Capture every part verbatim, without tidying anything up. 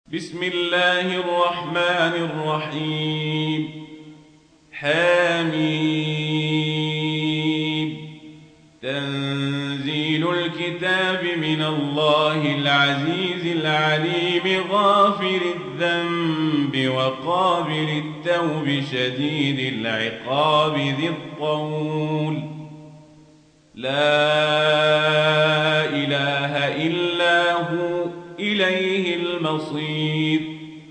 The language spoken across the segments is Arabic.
بسم الله الرحمن الرحيم. حميم. تنزيل الكتاب من الله العزيز العليم غافر الذنب وقابل التوب شديد العقاب ذي الطول. لا إله إلا هو إليه المصير.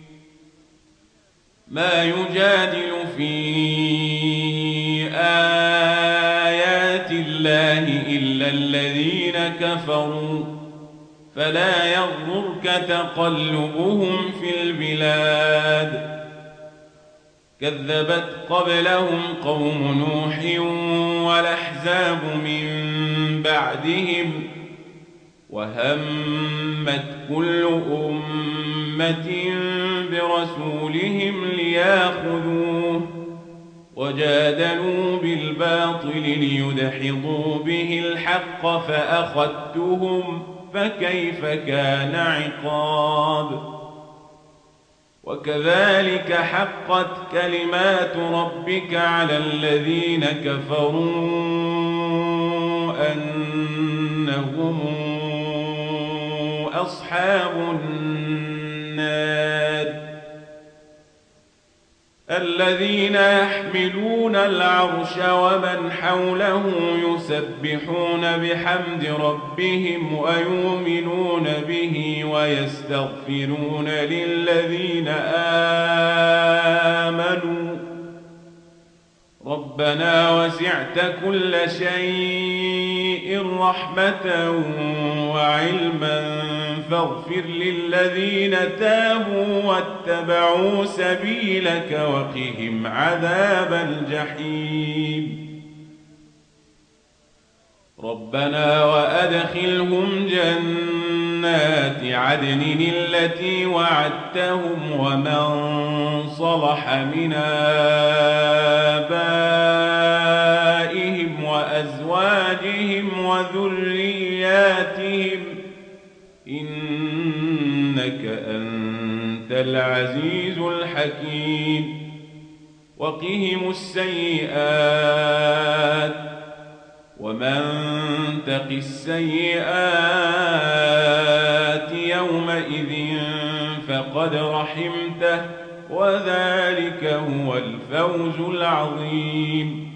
ما يجادل في آيات الله إلا الذين كفروا فلا يغررك تقلبهم في البلاد. كذبت قبلهم قوم نوح والأحزاب من بعدهم وهمت كل أمة برسولهم ليأخذوه وجادلوا بالباطل ليدحضوا به الحق فأخذتهم فكيف كان عقاب. وكذلك حقت كلمات ربك على الذين كفروا أنهم أصحاب النار الذين يحملون العرش ومن حوله يسبحون بحمد ربهم ويؤمنون به ويستغفرون للذين آمنوا ربنا وسعت كل شيء رحمة وعلما فاغفر للذين تابوا واتبعوا سبيلك وقهم عذاب الجحيم. ربنا وأدخلهم جنات عدن التي وعدتهم ومن صلح من آبائهم وأزواجهم وذرياتهم إنك أنت العزيز الحكيم. وقهم السيئات ومن تق السيئات يومئذ فقد رحمته وذلك هو الفوز العظيم.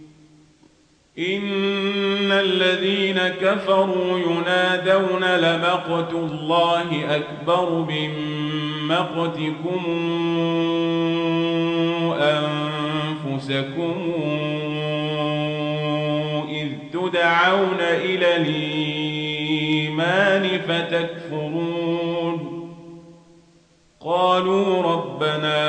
إن الذين كفروا ينادون لمقت الله أكبر من مقتكم أنفسكم إذ تدعون إلى الإيمان فتكفرون. قالوا ربنا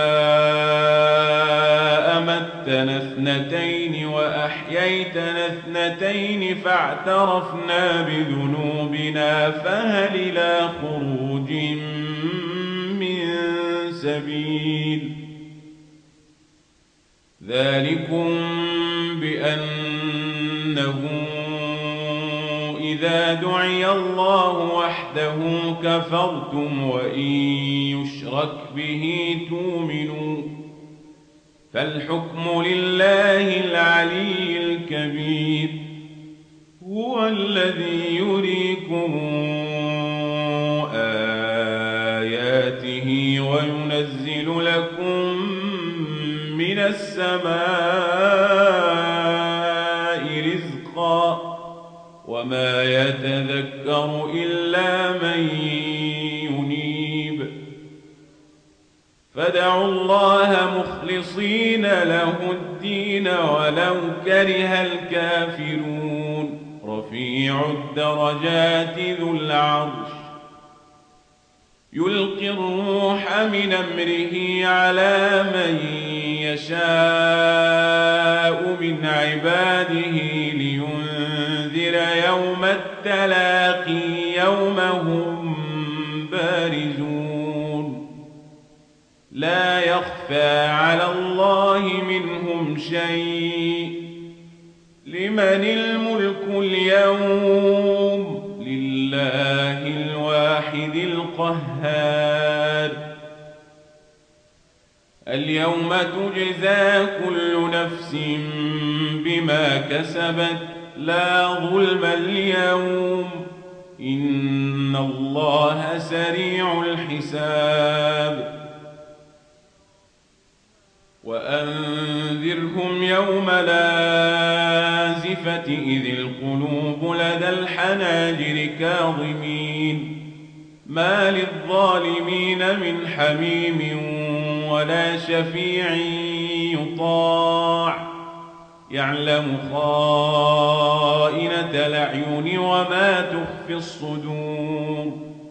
أمتنا اثنتين وأحييتنا اثنتين فاعترفنا بذنوبنا فهل إلى خروج من سبيل. ذلكم بأنه إذا دعي الله وحده كفرتم وإن يشرك به تؤمنوا فالحكم لله العلي الكبير. هو الذي يريكم آياته وينزل لكم من السماء رزقا وما يتذكر إلا من ينيب. فادعوا الله مخلصين له الدين ولو كره الكافرون. رفيع الدرجات ذو العرش يلقي الروح من أمره على من يشاء من عباده لينذر يوم التلاقي يوم هم بارزون. لا يخفى على الله منهم شيء. لمن الملك اليوم؟ لله الواحد القهار. اليوم تجزى كل نفس بما كسبت لا ظلم اليوم إن الله سريع الحساب وأنذرهم يوم الآزفة إذ القلوب لدى الحناجر كاظمين ما للظالمين من حميم ولا شفيع يطاع يعلم خائنة الأعين وما تخفي الصدور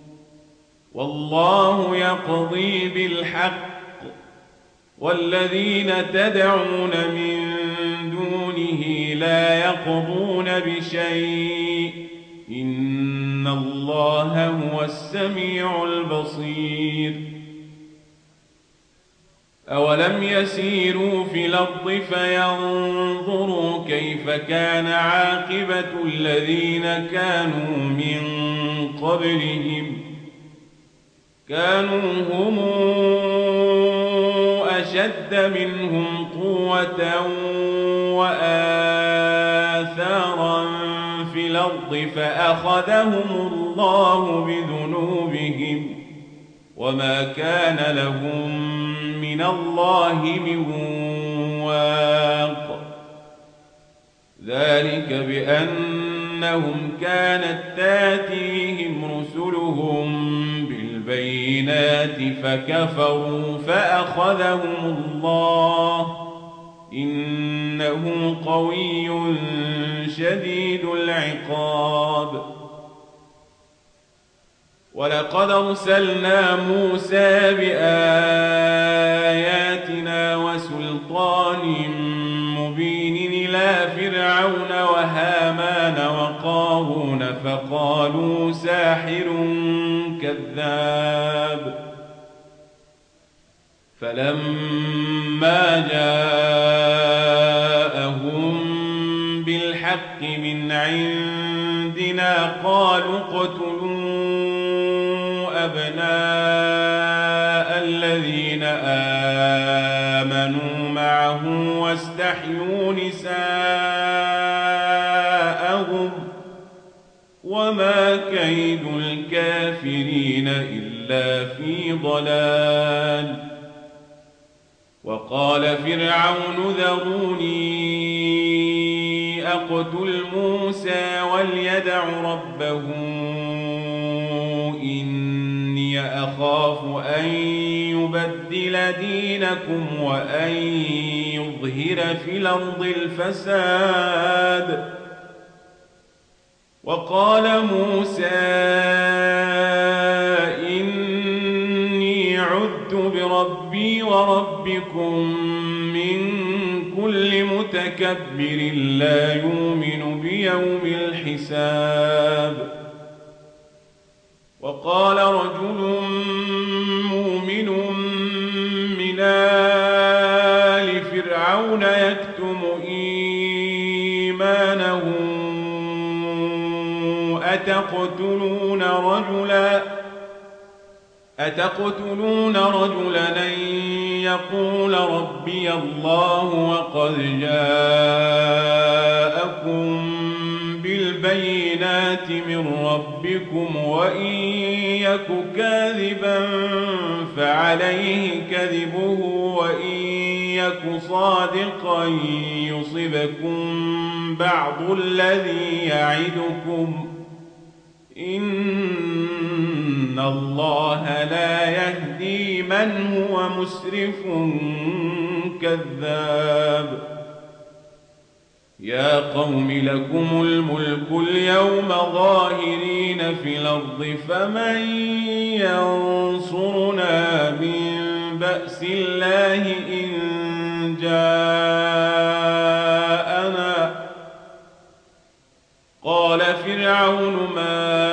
والله يقضي بالحق والذين تدعون من دونه لا يقضون بشيء إن الله هو السميع البصير أولم يسيروا في الأرض فينظروا كيف كان عاقبة الذين كانوا من قبلهم كانوا هم أشد منهم قوة وآثارا في الأرض فأخذهم الله بذنوبهم وما كان لهم من الله من واق ذلك بأنهم كانت تاتيهم رسلهم بالبينات فكفروا فأخذهم الله إنه قوي شديد العقاب ولقد أرسلنا موسى بآياتنا وسلطان مبين إلى فرعون وهامان وقارون فقالوا ساحر كذاب فلما جاءهم بالحق من عندنا قالوا اقتلوا أبناء الذين آمنوا معه واستحيوا نساءهم وما كيد الكافرين إلا في ضلال وقال فرعون ذروني أقتل موسى وليدع ربه إني أخاف أن يبدل دينكم وأن يظهر في الأرض الفساد وقال موسى إني عذت بربي وربكم من كل متكبر لا يؤمن بيوم الحساب وقال رجل مؤمن من آل فرعون يكتم إيمانه أتقتلون رجلا أتقتلون رجلا أن يقول ربي الله وقد جاءكم بالبينات من ربكم وإن يك كاذبا فعليه كذبه وإن يك صادقا يصبكم بعض الذي يعدكم إن الله لا يهدي من هو مسرف كذاب يا قوم لكم الملك اليوم ظاهرين في الأرض فمن ينصرنا من بأس الله إن جاءنا قال فرعون ما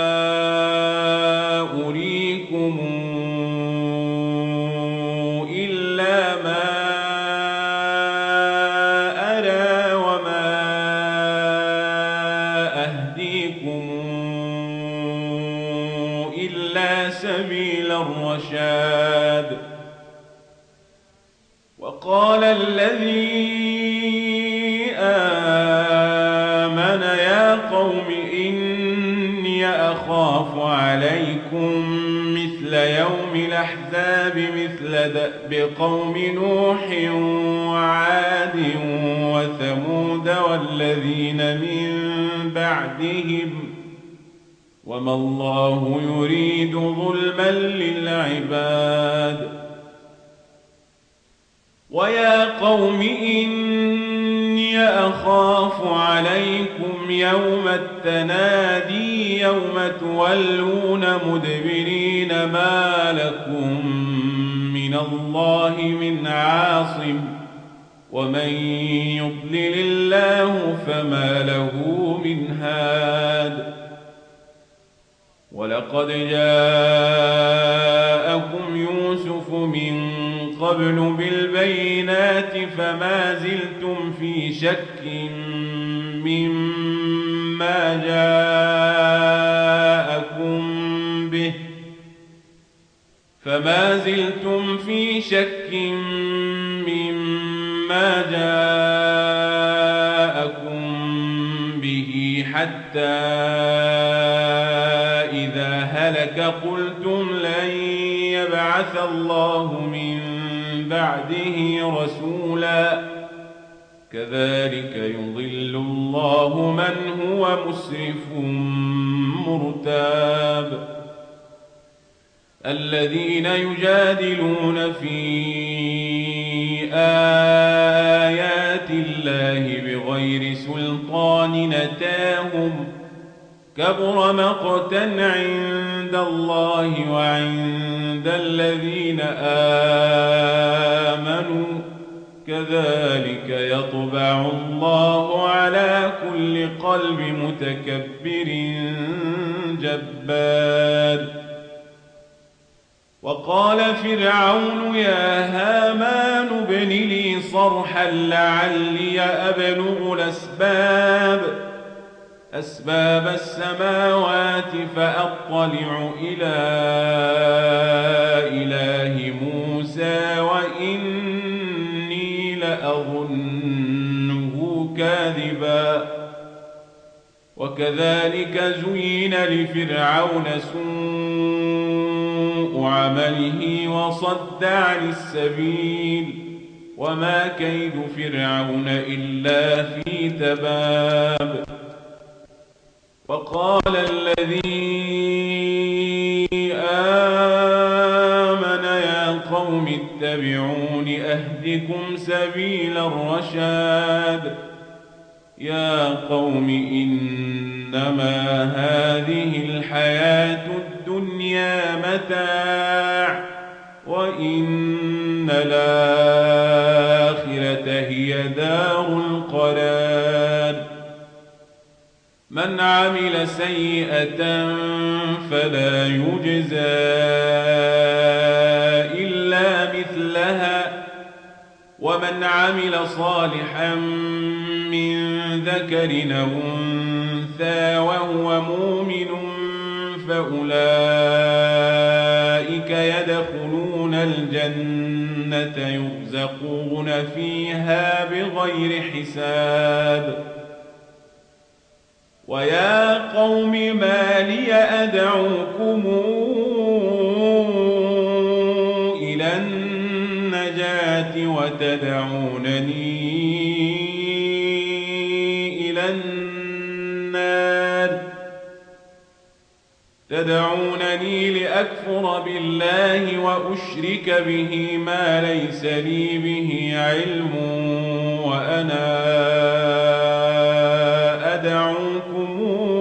أريكم إلا ما أرى وما أهديكم إلا سبيل الرشاد وقال الذي آمن يا قوم إني أخاف عليكم مثل يوم الأحزاب مثل دأب قوم نوح وعاد وثمود والذين من بعدهم وما الله يريد ظلما للعباد ويا قوم إني أخاف عليكم يوم التنادي يوم تولون مدبرين ما لكم من الله من عاصم ومن يضلل الله فما له من هاد ولقد جاءكم يوسف من قبل بالبينات فما زلتم في شك مما جاءكم به فما زلتم في شك مما جاءكم به حتى إذا هلك قلتم لن يبعث الله من بعده رسولا كذلك يضل الله من هو مسرف مرتاب الذين يجادلون في آيات الله بغير سلطان نتاهم كبر مقتا عند الله وعند الذين آمنوا كذلك يطبع الله على كل قلب متكبر جبار وقال فرعون يا هامان ابن لي صرحا لعلي أبلغ الأسباب أسباب السماوات فأطلع إلى إله موسى وإني لأظنه كاذبا وكذلك زين لفرعون سوء عمله وصد عن السبيل وما كيد فرعون إلا في تباب وقال الذي آمن يا قوم اتبعون أهدكم سبيل الرشاد يا قوم إنما هذه الحياة الدنيا متاع وإن الآخرة هي دار القرار من عمل سيئة فلا يجزى إلا مثلها ومن عمل صالحا من ذكر أو أنثى وهو مؤمن فأولئك يدخلون الجنة يرزقون فيها بغير حساب ويا قوم ما لي أدعوكم إلى النجاة وتدعونني إلى النار تدعونني لأكفر بالله وأشرك به ما ليس لي به علم وأنا أدعوكم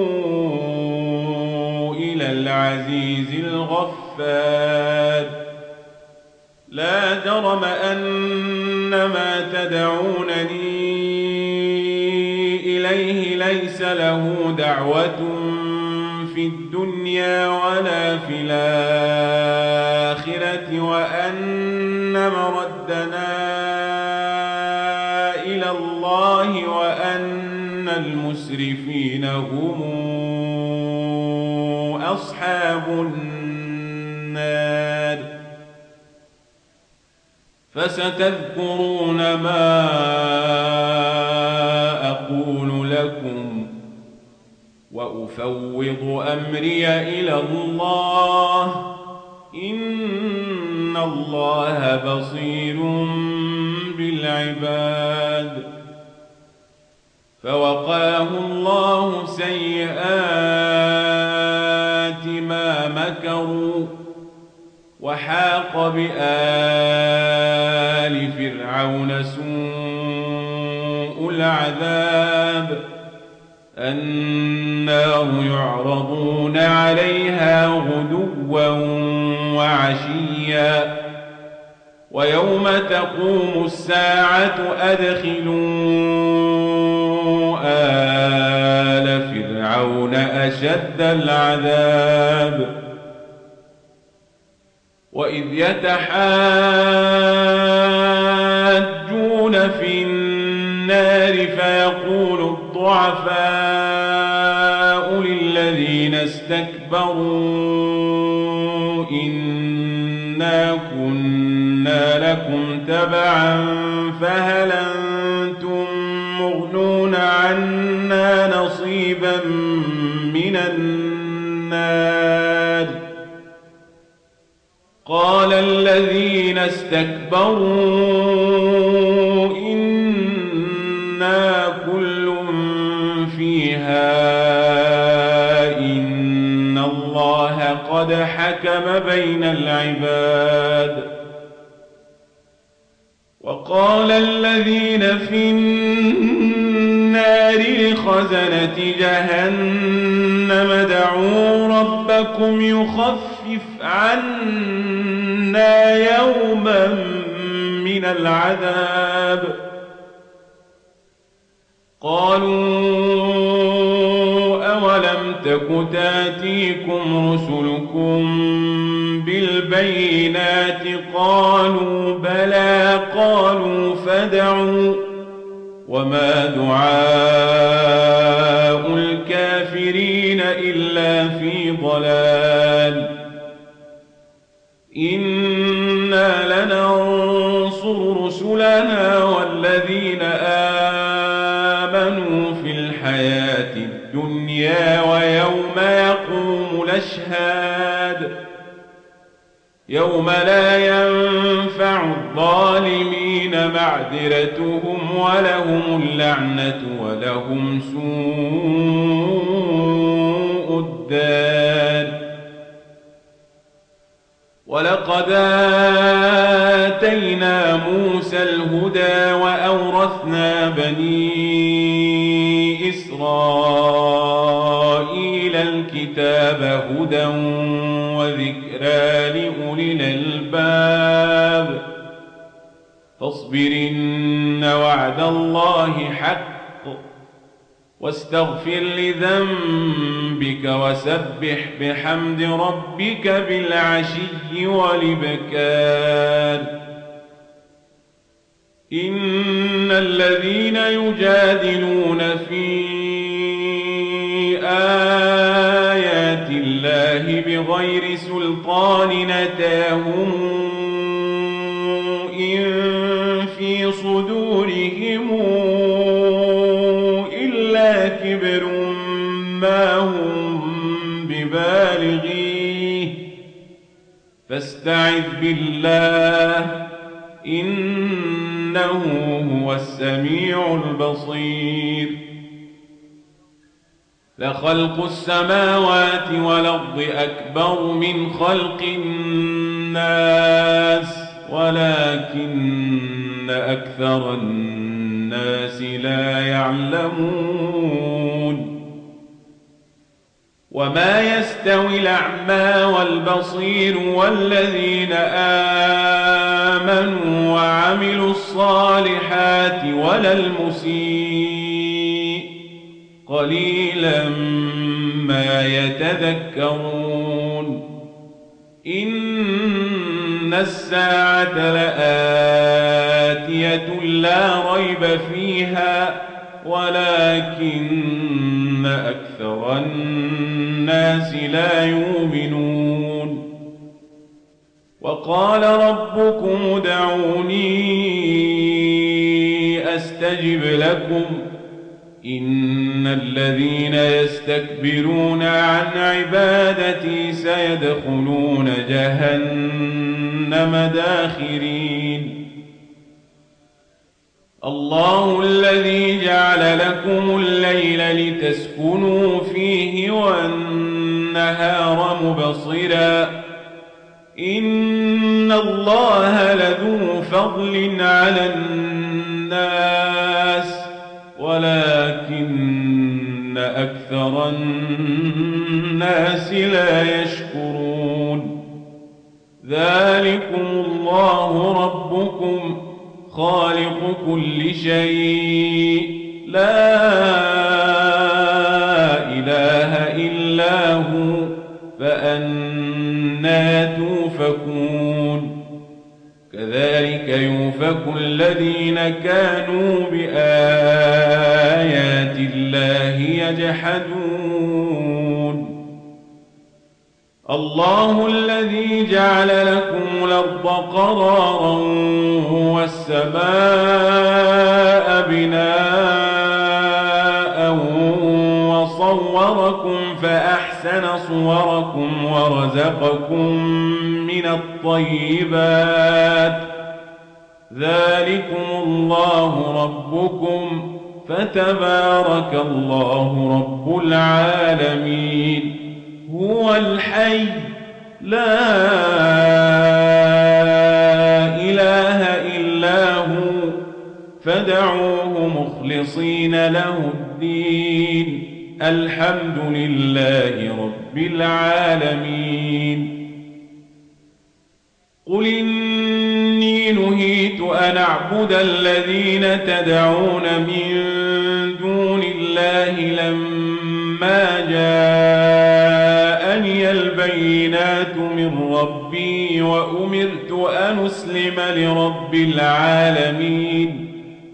إلى العزيز الغفار لا جرم أن ما تدعونني إليه ليس له دعوة في الدنيا ولا في الآخرة وأن مردنا إلى الله وأن المسرفين هم أصحاب النار فستذكرون ما أقول لكم وأفوض أمري إلى الله إن الله بصير بالعباد. فوقاه الله سيئات ما مكروا وحاق بآل فرعون سوء العذاب النار يعرضون عليها غدوا وعشيا ويوم تقوم الساعة أدخلوا آل فرعون أشد العذاب. وإذ يتحاجون في النار فيقول الضعفاء للذين استكبروا إنا كنا لكم تبعا فهل أنتم مغنون عنا نصيبا من النار. قال الذين استكبروا إنا كل فيها إن الله قد حكم بين العباد. وقال الذين في النار لخزنة جهنم ادعوا ربكم يخفف عنا يوما من العذاب. قالوا أولم تك تاتيكم رسلكم بالبينات قالوا بلى قالوا فادعوا وما دعاء الكافرين إلا في ضلال. إنا لننصر رسلنا والذين آمنوا في الحياة الدنيا ويوم يقوم الأشهاد يوم لا ينفع الظالمين معذرتهم ولهم اللعنة ولهم سوء الدار. ولقد آتينا موسى الهدى وأورثنا بني إسرائيل الكتاب هدى وذكرى لأولي الألباب. فاصبر إن وعد الله حق واستغفر لذنبك وسبح بحمد ربك بالعشي والإبكار. إن الذين يجادلون في آيات الله بغير سلطان أتاهم إن في صدورهم إلا كبر ما هم ببالغيه فاستعذ بالله إنه هو السميع البصير. لخلق السماوات والأرض أكبر من خلق الناس ولكن أكثر الناس لا يعلمون. وما يستوي الأعمى والبصير والذين آمنوا وعملوا الصالحات ولا المسيء قليلا ما يتذكرون. إن الساعة لآتية لا ريب فيها ولكن أكثر الناس لا يؤمنون. وقال ربكم ادعوني أستجب لكم إن الذين يستكبرون عن عبادتي سيدخلون جهنم داخرين الله الذي جعل لكم الليل لتسكنوا فيه والنهار مبصرا إن الله لذو فضل على الناس ولكن أكثر الناس لا يشكرون ذلكم الله ربكم خالق كل شيء لا إله إلا هو فأنى توفكون كذلك يؤفك الذين كانوا بآيات الله يجحدون الله الذي جعل لكم الأرض قرارا والسماء بناء وصوركم فأحسن صوركم ورزقكم من الطيبات ذلكم الله ربكم فتبارك الله رب العالمين هو الحي لا إله إلا هو فادعوه مخلصين له الدين الحمد لله رب العالمين قل إني نهيت أن أعبد الذين تدعون من دون الله لما جاءني البينات من ربي وأمرت أن أسلم لرب العالمين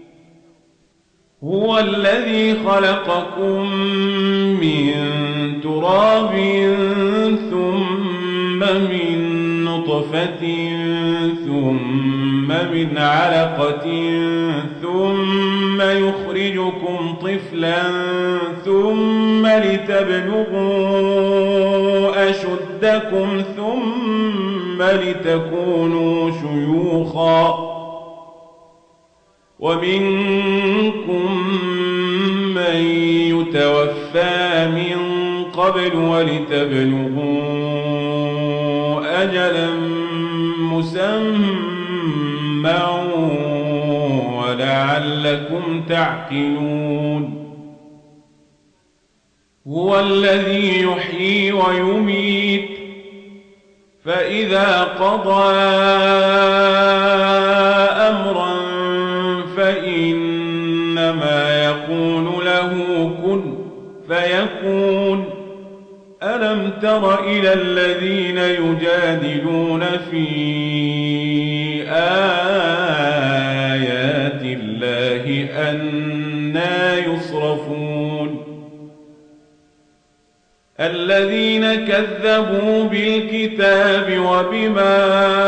هو الذي خلقكم من تراب ثم من نطفة ثم من علقة ثم يخرجكم طفلا ثم لتبلغوا أشدكم ثم لتكونوا شيوخا ومنكم من يتوفى من قبل ولتبلغوا أجلا مسمى ولعلكم تعقلون هو الذي يحيي ويميت فإذا قضى أمرا فإنما يقول له كن فيكون ألم تر إلى الذين يجادلون في آيات الله أنى يصرفون الذين كذبوا بالكتاب وبما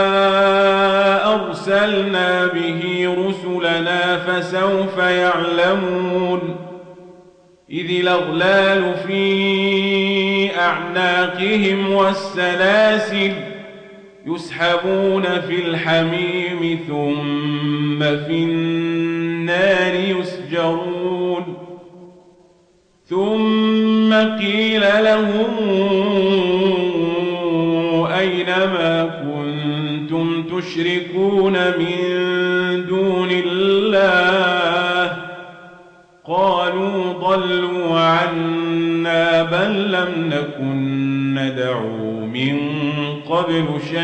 أرسلنا به رسلنا فسوف يعلمون إذ الأغلال في أعناقهم والسلاسل يسحبون في الحميم ثم في النار يسجرون ثم قيل لهم أين ما كنتم تشركون من دون الله قالوا ضلوا عنا بل لم نكن ندعو من قبل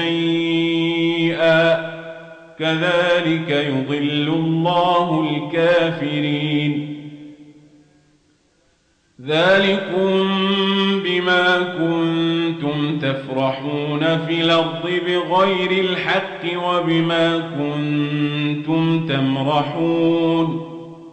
شيئا كذلك يضل الله الكافرين ذلكم بما كنتم تفرحون في الأرض بغير الحق وبما كنتم تمرحون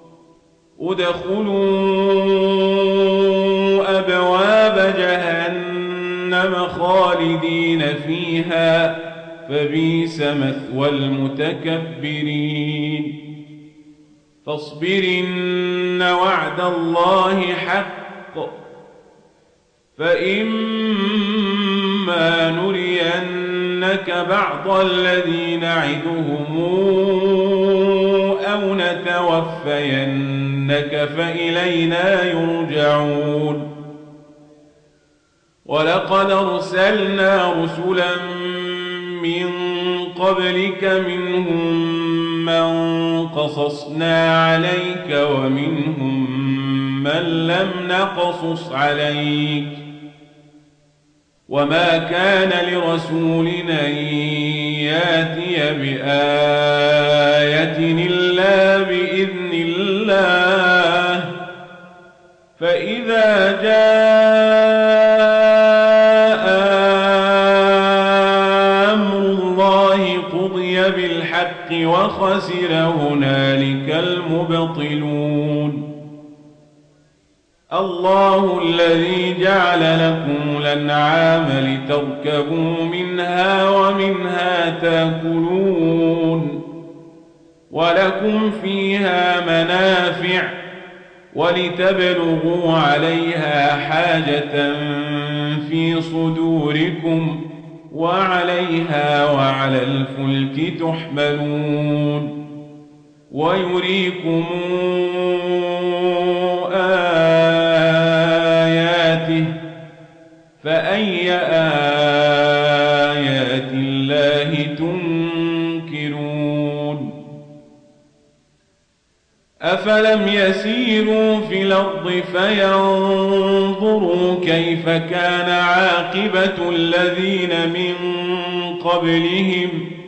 ادخلوا أبواب جهنم خالدين فيها فبئس مثوى المتكبرين فاصبر إن وعد الله حق فإما نرينك بعض الذي نعدهم أو نتوفينك فإلينا يرجعون ولقد أرسلنا رسلا من قبلك منهم من قصصنا عليك ومنهم من لم نقصص عليك وما كان لرسول أن ياتي بآية إلا بإذن الله فإذا جاء أمر الله قضي بالحق وخسر هنالك المبطلون الله الذي جعل لكم الأنعام لتركبوا منها ومنها تأكلون ولكم فيها منافع ولتبلغوا عليها حاجة في صدوركم وعليها وعلى الفلك تحملون ويريكم آياته فأي آيات الله تنكرون أفلم يسيروا في الأرض فينظروا كيف كان عاقبة الذين من قبلهم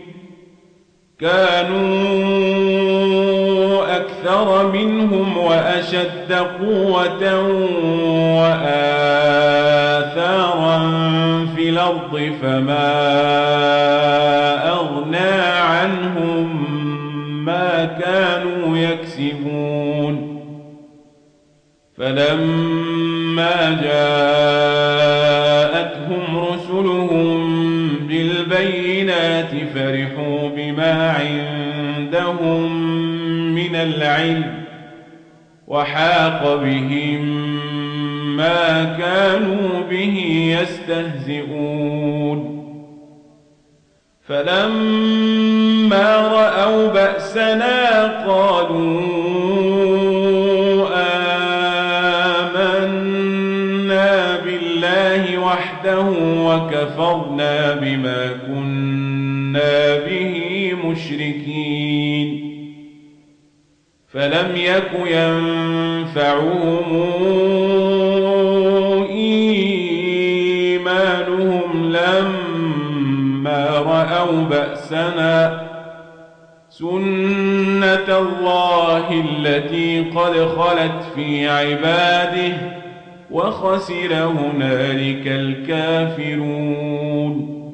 كانوا أكثر منهم وأشد قوة وآثارا في الأرض فما أغنى عنهم ما كانوا يكسبون فلما جاءتهم رسلهم بالبينات فرحوا بما عندهم من العلم وحاق بهم ما كانوا به يستهزئون فلما رأوا بأسنا قالوا آمنا بالله وحده وكفرنا بما كنا به مشركين فلم يك ينفعهم إيمانهم لما رأوا بأسنا سنة الله التي قد خلت في عباده وخسر هنالك الكافرون